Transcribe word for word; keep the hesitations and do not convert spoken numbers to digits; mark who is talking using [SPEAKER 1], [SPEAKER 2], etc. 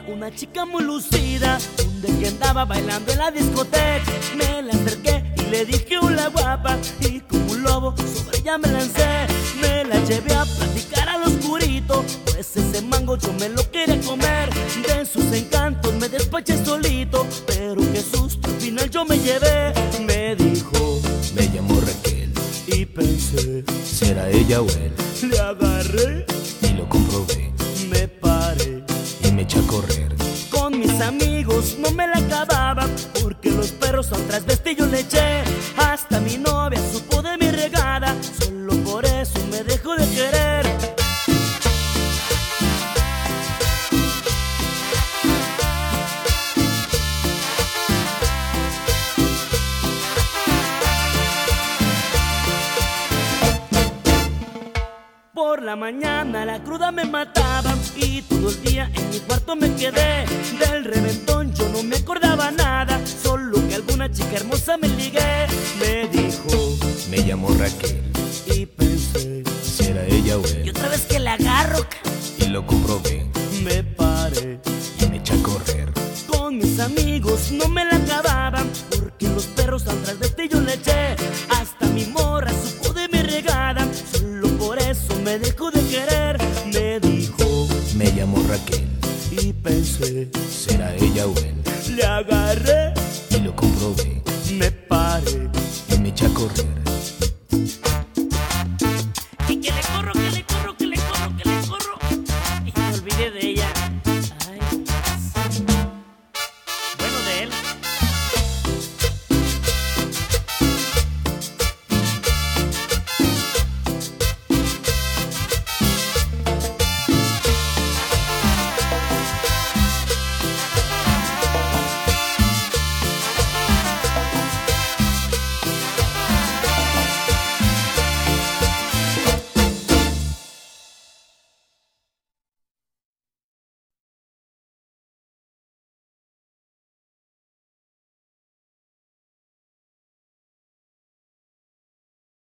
[SPEAKER 1] una chica muy lucida, un día que andaba bailando en la discoteca. Me la acerqué y le dije hola guapa, y como un lobo sobre ella me lancé. Me la llevé a platicar al oscurito, pues ese mango yo me lo quería comer. De sus encantos me despaché solito, pero qué susto al final yo me llevé. Me dijo,
[SPEAKER 2] me llamo Raquel,
[SPEAKER 1] y pensé,
[SPEAKER 2] ¿será ella o él?
[SPEAKER 1] Le agarré
[SPEAKER 2] y lo comprobé,
[SPEAKER 1] me paré
[SPEAKER 2] y me eché a correr.
[SPEAKER 1] Con mis amigos no me la acababa, porque los perros al trasvesti yo le eché. Hasta mi novia supo de mi regada, solo por eso me dejó de querer. Por la mañana la cruda me mataba y todo el día en mi cuarto me quedé. Del reventón yo no me acordaba nada, solo que alguna chica hermosa me ligué. Me dijo,
[SPEAKER 2] me llamo Raquel,
[SPEAKER 1] y pensé,
[SPEAKER 2] ¿será ella o
[SPEAKER 1] y
[SPEAKER 2] él?
[SPEAKER 1] otra vez que la agarro
[SPEAKER 2] Y lo comprobé,
[SPEAKER 1] me paré.
[SPEAKER 2] y me eché a correr.
[SPEAKER 1] Con mis amigos no me la acababan, porque los perros al trasvesti yo le eché. Hasta mi morra supo de mi regada, solo por eso me dejó de querer. Me dijo,
[SPEAKER 2] me llamo Raquel,
[SPEAKER 1] y pensé,
[SPEAKER 2] ¿será ella o él?
[SPEAKER 1] le agarré,
[SPEAKER 2] Y lo comprobé,
[SPEAKER 1] me paré.
[SPEAKER 2] y me eché a correr.